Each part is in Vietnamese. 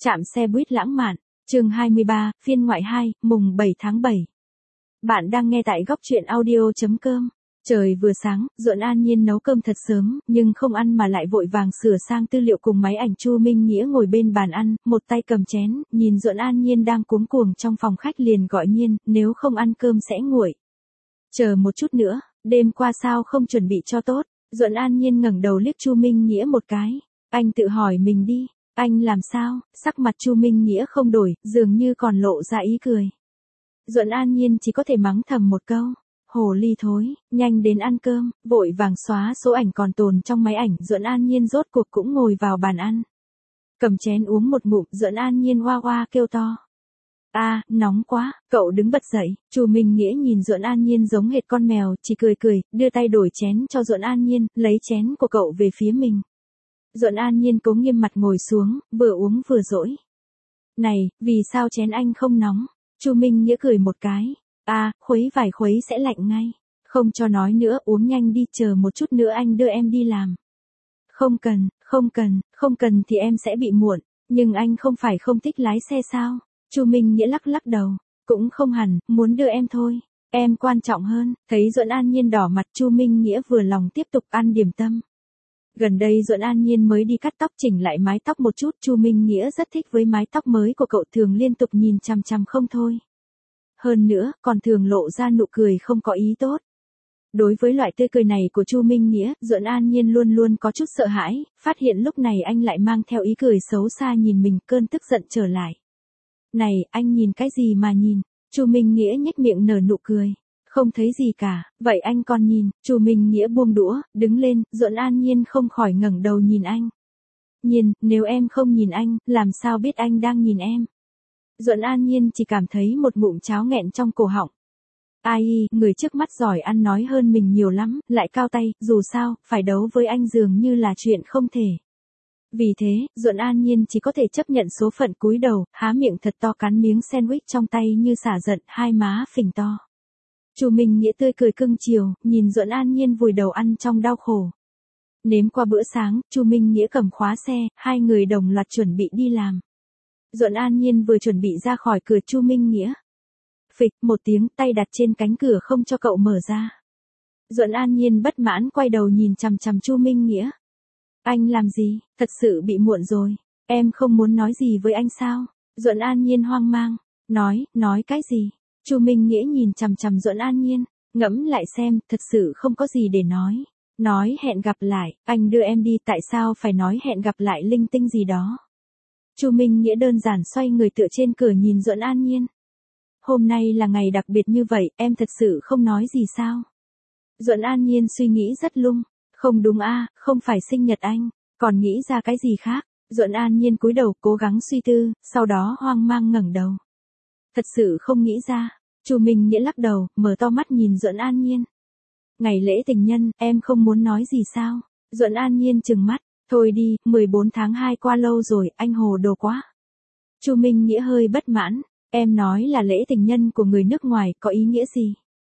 Trạm xe buýt lãng mạn, chương 23, phiên ngoại 2, mùng 7 tháng 7. Bạn đang nghe tại góc truyện audio.com. Trời vừa sáng, Duẫn An Nhiên nấu cơm thật sớm, nhưng không ăn mà lại vội vàng sửa sang tư liệu cùng máy ảnh. Chu Minh Nghĩa ngồi bên bàn ăn, một tay cầm chén, nhìn Duẫn An Nhiên đang cuống cuồng trong phòng khách liền gọi Nhiên, nếu không ăn cơm sẽ nguội. Chờ một chút nữa, đêm qua sao không chuẩn bị cho tốt? Duẫn An Nhiên ngẩng đầu liếc Chu Minh Nghĩa một cái. Anh tự hỏi mình đi, anh làm sao? Sắc mặt Chu Minh Nghĩa không đổi, dường như còn lộ ra ý cười. Duẫn An Nhiên chỉ có thể mắng thầm một câu. Hồ ly thối, nhanh đến ăn cơm, vội vàng xóa số ảnh còn tồn trong máy ảnh. Duẫn An Nhiên rốt cuộc cũng ngồi vào bàn ăn. Cầm chén uống một ngụm, Duẫn An Nhiên oa oa kêu to. Nóng quá, cậu đứng bật dậy. Chu Minh Nghĩa nhìn Duẫn An Nhiên giống hệt con mèo, chỉ cười cười, đưa tay đổi chén cho Duẫn An Nhiên, lấy chén của cậu về phía mình. Duẫn An Nhiên cố nghiêm mặt ngồi xuống, vừa uống vừa dỗi. Này, vì sao chén anh không nóng? Chu Minh Nghĩa cười một cái. Khuấy vài khuấy sẽ lạnh ngay. Không cho nói nữa, uống nhanh đi, chờ một chút nữa anh đưa em đi làm. Không cần thì em sẽ bị muộn. Nhưng anh không phải không thích lái xe sao? Chu Minh Nghĩa lắc lắc đầu. Cũng không hẳn, muốn đưa em thôi. Em quan trọng hơn. Thấy Duẫn An Nhiên đỏ mặt, Chu Minh Nghĩa vừa lòng tiếp tục ăn điểm tâm. Gần đây Duẫn An Nhiên mới đi cắt tóc chỉnh lại mái tóc một chút. Chu Minh Nghĩa rất thích với mái tóc mới của cậu, thường liên tục nhìn chằm chằm không thôi. Hơn nữa, còn thường lộ ra nụ cười không có ý tốt. Đối với loại tươi cười này của Chu Minh Nghĩa, Duẫn An Nhiên luôn luôn có chút sợ hãi, phát hiện lúc này anh lại mang theo ý cười xấu xa nhìn mình, cơn tức giận trở lại. Này, anh nhìn cái gì mà nhìn? Chu Minh Nghĩa nhếch miệng nở nụ cười. Không thấy gì cả, vậy anh còn nhìn? Chu Minh Nghĩa buông đũa, đứng lên. Duẫn An Nhiên không khỏi ngẩng đầu nhìn anh. Nhiên, nếu em không nhìn anh, làm sao biết anh đang nhìn em? Duẫn An Nhiên chỉ cảm thấy một ngụm cháo nghẹn trong cổ họng. Người trước mắt giỏi ăn nói hơn mình nhiều lắm, lại cao tay, dù sao, phải đấu với anh dường như là chuyện không thể. Vì thế, Duẫn An Nhiên chỉ có thể chấp nhận số phận, cúi đầu, há miệng thật to cắn miếng sandwich trong tay như xả giận, hai má phình to. Chu Minh Nghĩa tươi cười cưng chiều, nhìn Duẫn An Nhiên vùi đầu ăn trong đau khổ. Nếm qua bữa sáng, Chu Minh Nghĩa cầm khóa xe, hai người đồng loạt chuẩn bị đi làm. Duẫn An Nhiên vừa chuẩn bị ra khỏi cửa, Chu Minh Nghĩa phịch một tiếng, tay đặt trên cánh cửa không cho cậu mở ra. Duẫn An Nhiên bất mãn quay đầu nhìn chằm chằm Chu Minh Nghĩa. Anh làm gì? Thật sự bị muộn rồi. Em không muốn nói gì với anh sao? Duẫn An Nhiên hoang mang. Nói cái gì? Chu Minh Nghĩa nhìn chằm chằm Duẫn An Nhiên, ngẫm lại xem, thật sự không có gì để nói. Nói hẹn gặp lại, anh đưa em đi, tại sao phải nói hẹn gặp lại linh tinh gì đó? Chu Minh Nghĩa đơn giản xoay người tựa trên cửa nhìn Duẫn An Nhiên. Hôm nay là ngày đặc biệt như vậy, em thật sự không nói gì sao? Duẫn An Nhiên suy nghĩ rất lung. Không đúng không phải sinh nhật anh, còn nghĩ ra cái gì khác? Duẫn An Nhiên cúi đầu cố gắng suy tư, sau đó hoang mang ngẩng đầu. Thật sự không nghĩ ra. Chu Minh Nghĩa lắc đầu, mở to mắt nhìn Duẫn An Nhiên. Ngày lễ tình nhân, em không muốn nói gì sao? Duẫn An Nhiên trừng mắt. Thôi đi, 14 tháng 2 qua lâu rồi, anh hồ đồ quá. Chu Minh Nghĩa hơi bất mãn. Em nói là lễ tình nhân của người nước ngoài, có ý nghĩa gì?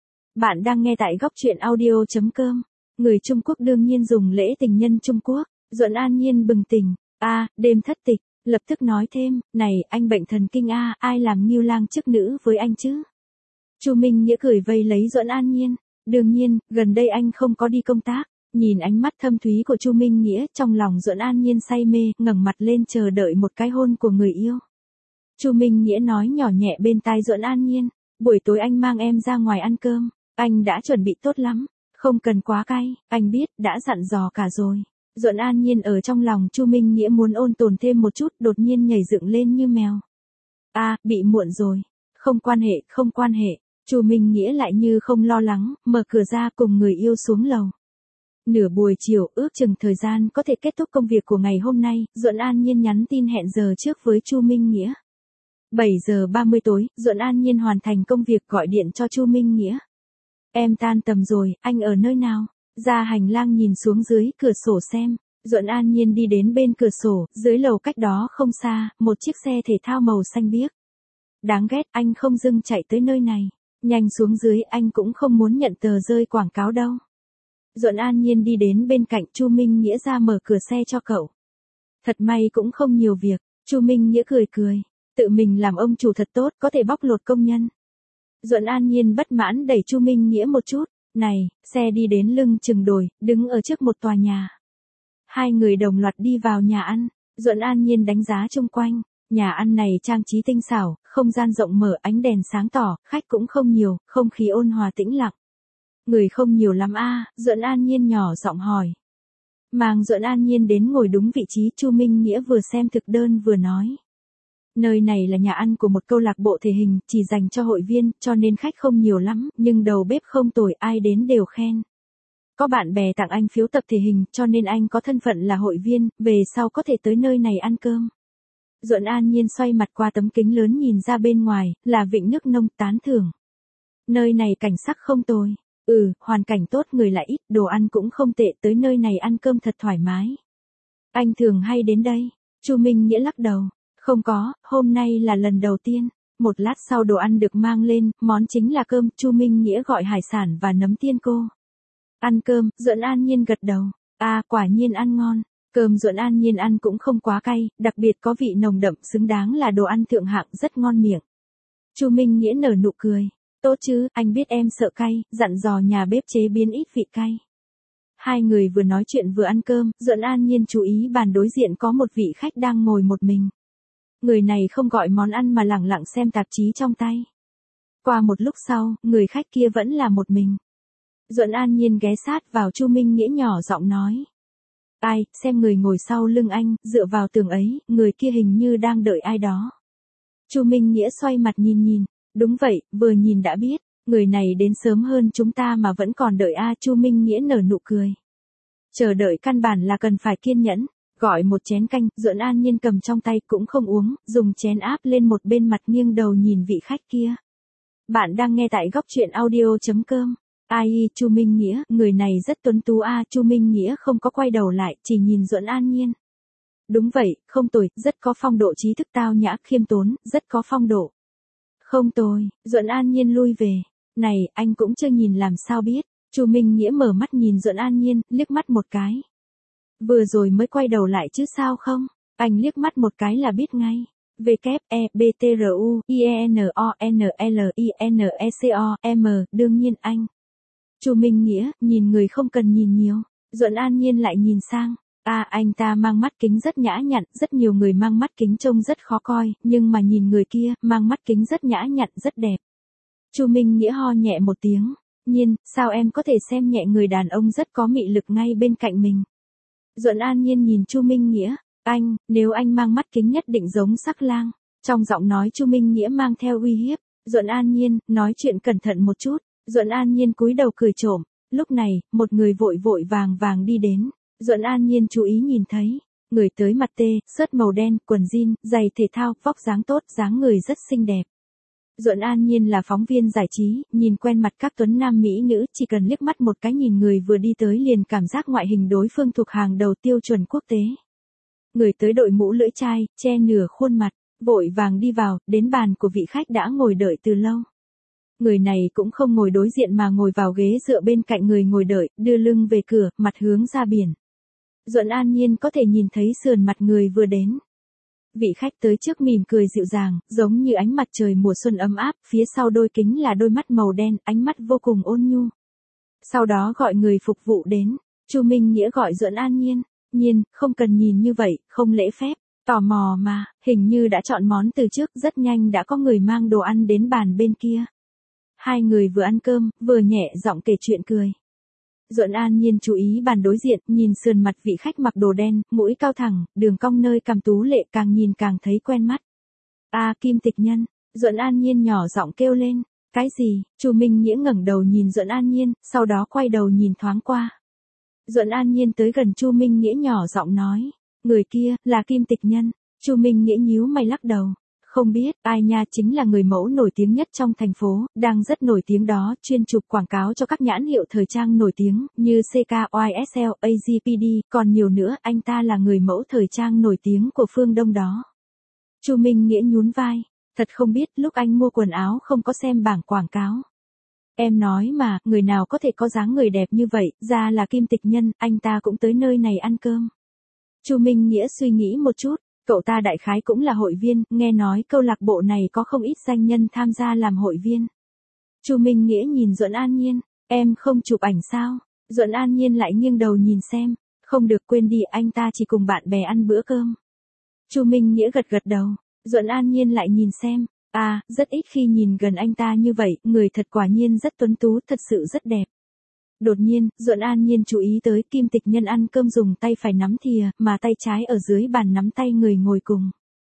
Bạn đang nghe tại góc truyện audio.com. Người Trung Quốc đương nhiên dùng lễ tình nhân Trung Quốc. Duẫn An Nhiên bừng tỉnh. Đêm thất tịch. Lập tức nói thêm, này, anh bệnh thần kinh ai làm nghiêu lang chức nữ với anh chứ? Chu Minh Nghĩa cười vây lấy Duẫn An Nhiên. Đương nhiên, gần đây anh không có đi công tác. Nhìn ánh mắt thâm thúy của Chu Minh Nghĩa, trong lòng Duẫn An Nhiên say mê, ngẩng mặt lên chờ đợi một cái hôn của người yêu. Chu Minh Nghĩa nói nhỏ nhẹ bên tai Duẫn An Nhiên, buổi tối anh mang em ra ngoài ăn cơm, anh đã chuẩn bị tốt lắm, không cần quá cay, anh biết, đã dặn dò cả rồi. Duẫn An Nhiên ở trong lòng Chu Minh Nghĩa muốn ôn tồn thêm một chút, đột nhiên nhảy dựng lên như mèo. Bị muộn rồi, không quan hệ, Chu Minh Nghĩa lại như không lo lắng, mở cửa ra cùng người yêu xuống lầu. Nửa buổi chiều, ước chừng thời gian có thể kết thúc công việc của ngày hôm nay, Duẫn An Nhiên nhắn tin hẹn giờ trước với Chu Minh Nghĩa. 7 giờ 30 tối, Duẫn An Nhiên hoàn thành công việc gọi điện cho Chu Minh Nghĩa. Em tan tầm rồi, anh ở nơi nào? Ra hành lang nhìn xuống dưới cửa sổ xem. Duẫn An Nhiên đi đến bên cửa sổ, dưới lầu cách đó không xa, một chiếc xe thể thao màu xanh biếc. Đáng ghét, anh không dưng chạy tới nơi này. Nhanh xuống dưới, anh cũng không muốn nhận tờ rơi quảng cáo đâu. Duẫn An Nhiên đi đến bên cạnh Chu Minh Nghĩa ra mở cửa xe cho cậu. Thật may cũng không nhiều việc. Chu Minh Nghĩa cười cười, tự mình làm ông chủ thật tốt, có thể bóc lột công nhân. Duẫn An Nhiên bất mãn đẩy Chu Minh Nghĩa một chút, này, xe đi đến lưng chừng đồi, đứng ở trước một tòa nhà. Hai người đồng loạt đi vào nhà ăn, Duẫn An Nhiên đánh giá chung quanh, nhà ăn này trang trí tinh xảo, không gian rộng mở, ánh đèn sáng tỏ, khách cũng không nhiều, không khí ôn hòa tĩnh lặng. Người không nhiều lắm a, Duẫn An Nhiên nhỏ giọng hỏi. Mang Duẫn An Nhiên đến ngồi đúng vị trí, Chu Minh Nghĩa vừa xem thực đơn vừa nói. Nơi này là nhà ăn của một câu lạc bộ thể hình, chỉ dành cho hội viên, cho nên khách không nhiều lắm, nhưng đầu bếp không tồi, ai đến đều khen. Có bạn bè tặng anh phiếu tập thể hình, cho nên anh có thân phận là hội viên, về sau có thể tới nơi này ăn cơm. Duẫn An Nhiên xoay mặt qua tấm kính lớn nhìn ra bên ngoài, là vịnh nước nông, tán thưởng. Nơi này cảnh sắc không tồi. Hoàn cảnh tốt, người lại ít, đồ ăn cũng không tệ, tới nơi này ăn cơm thật thoải mái. Anh thường hay đến đây? Chu Minh Nghĩa lắc đầu. Không có, hôm nay là lần đầu tiên. Một lát sau đồ ăn được mang lên, món chính là cơm, Chu Minh Nghĩa gọi hải sản và nấm tiên cô. Ăn cơm, Duẫn An Nhiên gật đầu. Quả nhiên ăn ngon. Cơm Duẫn An Nhiên ăn cũng không quá cay, đặc biệt có vị nồng đậm, xứng đáng là đồ ăn thượng hạng, rất ngon miệng. Chu Minh Nghĩa nở nụ cười. Tốt chứ, anh biết em sợ cay, dặn dò nhà bếp chế biến ít vị cay. Hai người vừa nói chuyện vừa ăn cơm, Duẫn An Nhiên chú ý bàn đối diện có một vị khách đang ngồi một mình. Người này không gọi món ăn mà lẳng lặng xem tạp chí trong tay. Qua một lúc sau, người khách kia vẫn là một mình. Duẫn An Nhiên ghé sát vào Chu Minh Nghĩa nhỏ giọng nói. Xem người ngồi sau lưng anh, dựa vào tường ấy, người kia hình như đang đợi ai đó. Chu Minh Nghĩa xoay mặt nhìn. Đúng vậy, vừa nhìn đã biết, người này đến sớm hơn chúng ta mà vẫn còn đợi Chu Minh Nghĩa nở nụ cười. Chờ đợi căn bản là cần phải kiên nhẫn, gọi một chén canh, Duẫn An Nhiên cầm trong tay cũng không uống, dùng chén áp lên một bên mặt nghiêng đầu nhìn vị khách kia. Bạn đang nghe tại góc truyện audio.com. Chu Minh Nghĩa, người này rất tuấn tú Chu Minh Nghĩa không có quay đầu lại, chỉ nhìn Duẫn An Nhiên. Đúng vậy, không tồi, rất có phong độ, trí thức tao nhã, khiêm tốn, rất có phong độ. Không tồi, Duẫn An Nhiên lui về. Này, anh cũng chưa nhìn làm sao biết. Chu Minh Nghĩa mở mắt nhìn Duẫn An Nhiên, liếc mắt một cái. Vừa rồi mới quay đầu lại chứ sao không? Anh liếc mắt một cái là biết ngay. WEBTRUIENONLINECO đương nhiên anh. Chu Minh Nghĩa, nhìn người không cần nhìn nhiều. Duẫn An Nhiên lại nhìn sang. Anh ta mang mắt kính rất nhã nhặn, rất nhiều người mang mắt kính trông rất khó coi, nhưng mà nhìn người kia, mang mắt kính rất nhã nhặn, rất đẹp. Chu Minh Nghĩa ho nhẹ một tiếng. Nhiên, sao em có thể xem nhẹ người đàn ông rất có mị lực ngay bên cạnh mình? Duẫn An Nhiên nhìn Chu Minh Nghĩa. Nếu anh mang mắt kính nhất định giống sắc lang. Trong giọng nói Chu Minh Nghĩa mang theo uy hiếp. Duẫn An Nhiên, nói chuyện cẩn thận một chút. Duẫn An Nhiên cúi đầu cười trộm. Lúc này, một người vội vội vàng đi đến. Duẫn An Nhiên chú ý nhìn thấy, người tới mặt tê, sớt màu đen, quần jean, giày thể thao, vóc dáng tốt, dáng người rất xinh đẹp. Duẫn An Nhiên là phóng viên giải trí, nhìn quen mặt các tuấn nam mỹ nữ, chỉ cần liếc mắt một cái nhìn người vừa đi tới liền cảm giác ngoại hình đối phương thuộc hàng đầu tiêu chuẩn quốc tế. Người tới đội mũ lưỡi chai, che nửa khuôn mặt, vội vàng đi vào, đến bàn của vị khách đã ngồi đợi từ lâu. Người này cũng không ngồi đối diện mà ngồi vào ghế dựa bên cạnh người ngồi đợi, đưa lưng về cửa, mặt hướng ra biển. Duẫn An Nhiên có thể nhìn thấy sườn mặt người vừa đến. Vị khách tới trước mỉm cười dịu dàng, giống như ánh mặt trời mùa xuân ấm áp, phía sau đôi kính là đôi mắt màu đen, ánh mắt vô cùng ôn nhu. Sau đó gọi người phục vụ đến, Chu Minh Nghĩa gọi Duẫn An Nhiên. Nhiên, không cần nhìn như vậy, không lễ phép. Tò mò mà, hình như đã chọn món từ trước, rất nhanh đã có người mang đồ ăn đến bàn bên kia. Hai người vừa ăn cơm, vừa nhẹ giọng kể chuyện cười. Duẫn An Nhiên chú ý bàn đối diện, nhìn sườn mặt vị khách mặc đồ đen, mũi cao thẳng, đường cong nơi cằm tú lệ, càng nhìn càng thấy quen mắt. Kim Tịch Nhân. Duẫn An Nhiên nhỏ giọng kêu lên. Cái gì? Chu Minh Nghĩa ngẩng đầu nhìn Duẫn An Nhiên, sau đó quay đầu nhìn thoáng qua. Duẫn An Nhiên tới gần Chu Minh Nghĩa nhỏ giọng nói. Người kia, là Kim Tịch Nhân. Chu Minh Nghĩa nhíu mày lắc đầu. Không biết, ai nha, chính là người mẫu nổi tiếng nhất trong thành phố, đang rất nổi tiếng đó, chuyên chụp quảng cáo cho các nhãn hiệu thời trang nổi tiếng, như CK, YSL, AGPD, còn nhiều nữa, anh ta là người mẫu thời trang nổi tiếng của phương Đông đó. Chu Minh Nghĩa nhún vai, thật không biết, lúc anh mua quần áo không có xem bảng quảng cáo. Em nói mà, người nào có thể có dáng người đẹp như vậy, ra là Kim Tịch Nhân, anh ta cũng tới nơi này ăn cơm. Chu Minh Nghĩa suy nghĩ một chút. Cậu ta đại khái cũng là hội viên, nghe nói câu lạc bộ này có không ít danh nhân tham gia làm hội viên. Chu Minh Nghĩa nhìn Duẫn An Nhiên, em không chụp ảnh sao? Duẫn An Nhiên lại nghiêng đầu nhìn xem, không được, quên đi, anh ta chỉ cùng bạn bè ăn bữa cơm. Chu Minh Nghĩa gật gật đầu, Duẫn An Nhiên lại nhìn xem, rất ít khi nhìn gần anh ta như vậy, người thật quả nhiên rất tuấn tú, thật sự rất đẹp. Đột nhiên, Duẫn An Nhiên chú ý tới Kim Tịch Nhân ăn cơm dùng tay phải nắm thìa, mà tay trái ở dưới bàn nắm tay người ngồi cùng.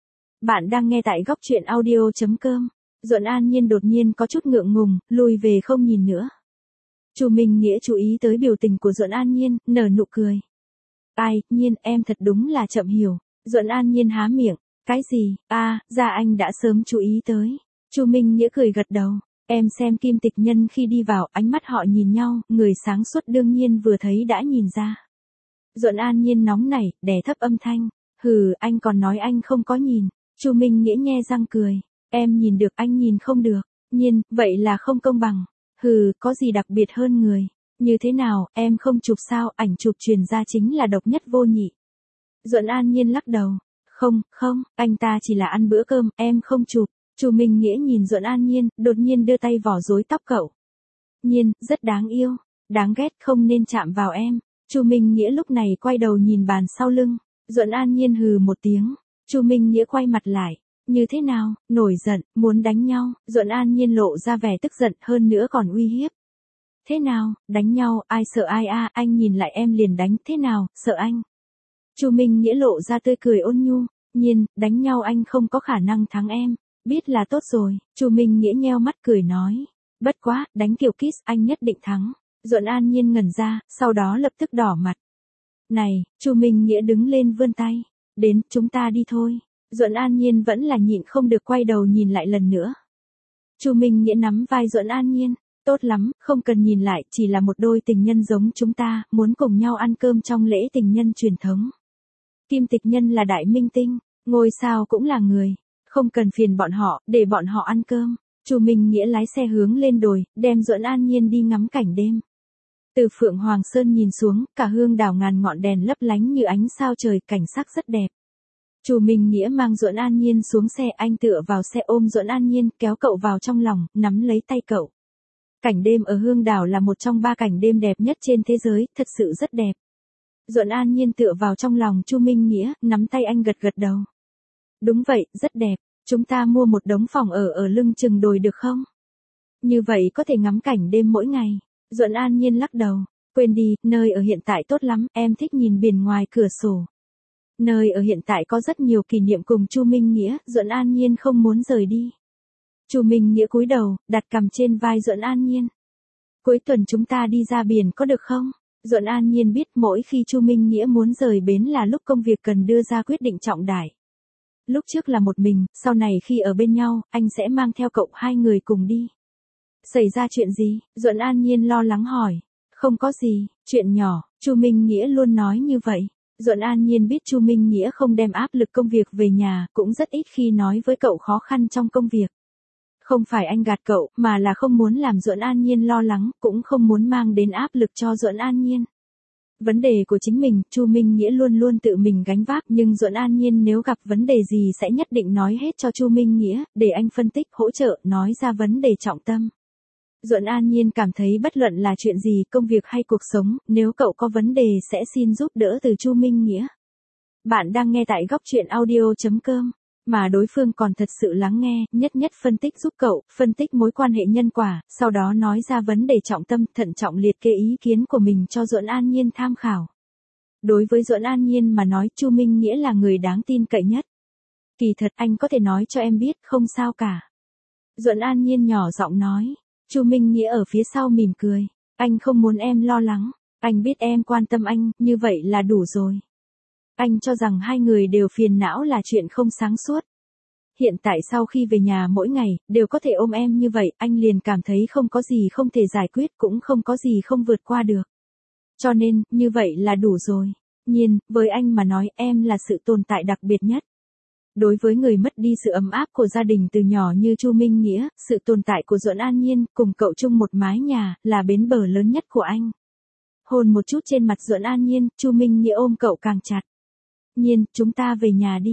Bạn đang nghe tại góc truyện audio.com. Duẫn An Nhiên đột nhiên có chút ngượng ngùng, lùi về không nhìn nữa. Chu Minh Nghĩa chú ý tới biểu tình của Duẫn An Nhiên, nở nụ cười. Ai, Nhiên, em thật đúng là chậm hiểu. Duẫn An Nhiên há miệng, cái gì, ra anh đã sớm chú ý tới. Chu Minh Nghĩa cười gật đầu. Em xem Kim Tịch Nhân khi đi vào, ánh mắt họ nhìn nhau, người sáng suốt đương nhiên vừa thấy đã nhìn ra. Duẫn An Nhiên nóng nảy, đè thấp âm thanh. Hừ, anh còn nói anh không có nhìn. Chu Minh Nghĩa nhe răng cười. Em nhìn được, anh nhìn không được. Nhiên, vậy là không công bằng. Hừ, có gì đặc biệt hơn người. Như thế nào, em không chụp sao, ảnh chụp truyền ra chính là độc nhất vô nhị. Duẫn An Nhiên lắc đầu. Không, anh ta chỉ là ăn bữa cơm, em không chụp. Chu Minh Nghĩa nhìn Duẫn An Nhiên, đột nhiên đưa tay vỏ rối tóc cậu. Nhiên, rất đáng yêu, đáng ghét, không nên chạm vào em. Chu Minh Nghĩa lúc này quay đầu nhìn bàn sau lưng. Duẫn An Nhiên hừ một tiếng. Chu Minh Nghĩa quay mặt lại. Như thế nào, nổi giận, muốn đánh nhau. Duẫn An Nhiên lộ ra vẻ tức giận, hơn nữa còn uy hiếp. Thế nào, đánh nhau, ai sợ ai anh nhìn lại em liền đánh, thế nào, sợ anh. Chu Minh Nghĩa lộ ra tươi cười ôn nhu. Nhiên, đánh nhau anh không có khả năng thắng em. Biết là tốt rồi, Chu Minh Nghĩa nheo mắt cười nói. Bất quá, đánh kiểu kiss anh nhất định thắng. Duẫn An Nhiên ngẩn ra, sau đó lập tức đỏ mặt. Này, Chu Minh Nghĩa đứng lên vươn tay. Đến, chúng ta đi thôi. Duẫn An Nhiên vẫn là nhịn không được quay đầu nhìn lại lần nữa. Chu Minh Nghĩa nắm vai Duẫn An Nhiên. Tốt lắm, không cần nhìn lại, chỉ là một đôi tình nhân giống chúng ta, muốn cùng nhau ăn cơm trong lễ tình nhân truyền thống. Kim Tịch Nhân là đại minh tinh, ngôi sao cũng là người. Không cần phiền bọn họ, để bọn họ ăn cơm. Chu Minh Nghĩa lái xe hướng lên đồi, đem Duẫn An Nhiên đi ngắm cảnh đêm. Từ Phượng Hoàng Sơn nhìn xuống, cả hương đảo ngàn ngọn đèn lấp lánh như ánh sao trời, cảnh sắc rất đẹp. Chu Minh Nghĩa mang Duẫn An Nhiên xuống xe, anh tựa vào xe ôm Duẫn An Nhiên, kéo cậu vào trong lòng, nắm lấy tay cậu. Cảnh đêm ở hương đảo là một trong 3 cảnh đêm đẹp nhất trên thế giới, thật sự rất đẹp. Duẫn An Nhiên tựa vào trong lòng Chu Minh Nghĩa, nắm tay anh gật gật đầu. Đúng vậy, rất đẹp. Chúng ta mua một đống phòng ở lưng chừng đồi được không? Như vậy có thể ngắm cảnh đêm mỗi ngày. Duẫn An Nhiên lắc đầu. Quên đi, nơi ở hiện tại tốt lắm, em thích nhìn biển ngoài cửa sổ. Nơi ở hiện tại có rất nhiều kỷ niệm cùng Chu Minh Nghĩa, Duẫn An Nhiên không muốn rời đi. Chu Minh Nghĩa cúi đầu, đặt cằm trên vai Duẫn An Nhiên. Cuối tuần chúng ta đi ra biển có được không? Duẫn An Nhiên biết mỗi khi Chu Minh Nghĩa muốn rời bến là lúc công việc cần đưa ra quyết định trọng đại. Lúc trước là một mình, sau này khi ở bên nhau, anh sẽ mang theo cậu, 2 người cùng đi. Xảy ra chuyện gì? Duẫn An Nhiên lo lắng hỏi. Không có gì, chuyện nhỏ, Chu Minh Nghĩa luôn nói như vậy. Duẫn An Nhiên biết Chu Minh Nghĩa không đem áp lực công việc về nhà, cũng rất ít khi nói với cậu khó khăn trong công việc. Không phải anh gạt cậu, mà là không muốn làm Duẫn An Nhiên lo lắng, cũng không muốn mang đến áp lực cho Duẫn An Nhiên. Vấn đề của chính mình, Chu Minh Nghĩa luôn luôn tự mình gánh vác, nhưng Duẫn An Nhiên nếu gặp vấn đề gì sẽ nhất định nói hết cho Chu Minh Nghĩa, để anh phân tích, hỗ trợ, nói ra vấn đề trọng tâm. Duẫn An Nhiên cảm thấy bất luận là chuyện gì, công việc hay cuộc sống, nếu cậu có vấn đề sẽ xin giúp đỡ từ Chu Minh Nghĩa. Bạn đang nghe tại góc truyện audio.com. Mà đối phương còn thật sự lắng nghe, nhất phân tích giúp cậu, phân tích mối quan hệ nhân quả, sau đó nói ra vấn đề trọng tâm, thận trọng liệt kê ý kiến của mình cho Duẫn An Nhiên tham khảo. Đối với Duẫn An Nhiên mà nói, Chu Minh Nghĩa là người đáng tin cậy nhất. Kỳ thật anh có thể nói cho em biết, không sao cả. Duẫn An Nhiên nhỏ giọng nói. Chu Minh Nghĩa ở phía sau mỉm cười. Anh không muốn em lo lắng, anh biết em quan tâm anh, như vậy là đủ rồi. Anh cho rằng 2 người đều phiền não là chuyện không sáng suốt. Hiện tại sau khi về nhà mỗi ngày, đều có thể ôm em như vậy, anh liền cảm thấy không có gì không thể giải quyết, cũng không có gì không vượt qua được. Cho nên, như vậy là đủ rồi. Nhiên, với anh mà nói, em là sự tồn tại đặc biệt nhất. Đối với người mất đi sự ấm áp của gia đình từ nhỏ như Chu Minh Nghĩa, sự tồn tại của Duẫn An Nhiên, cùng cậu chung một mái nhà, là bến bờ lớn nhất của anh. Hôn một chút trên mặt Duẫn An Nhiên, Chu Minh Nghĩa ôm cậu càng chặt. Nhiên, chúng ta về nhà đi.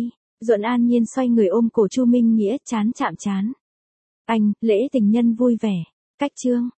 Duẫn An Nhiên xoay người ôm cổ Chu Minh Nghĩa, chán chạm chán. Anh, lễ tình nhân vui vẻ. Cách chương.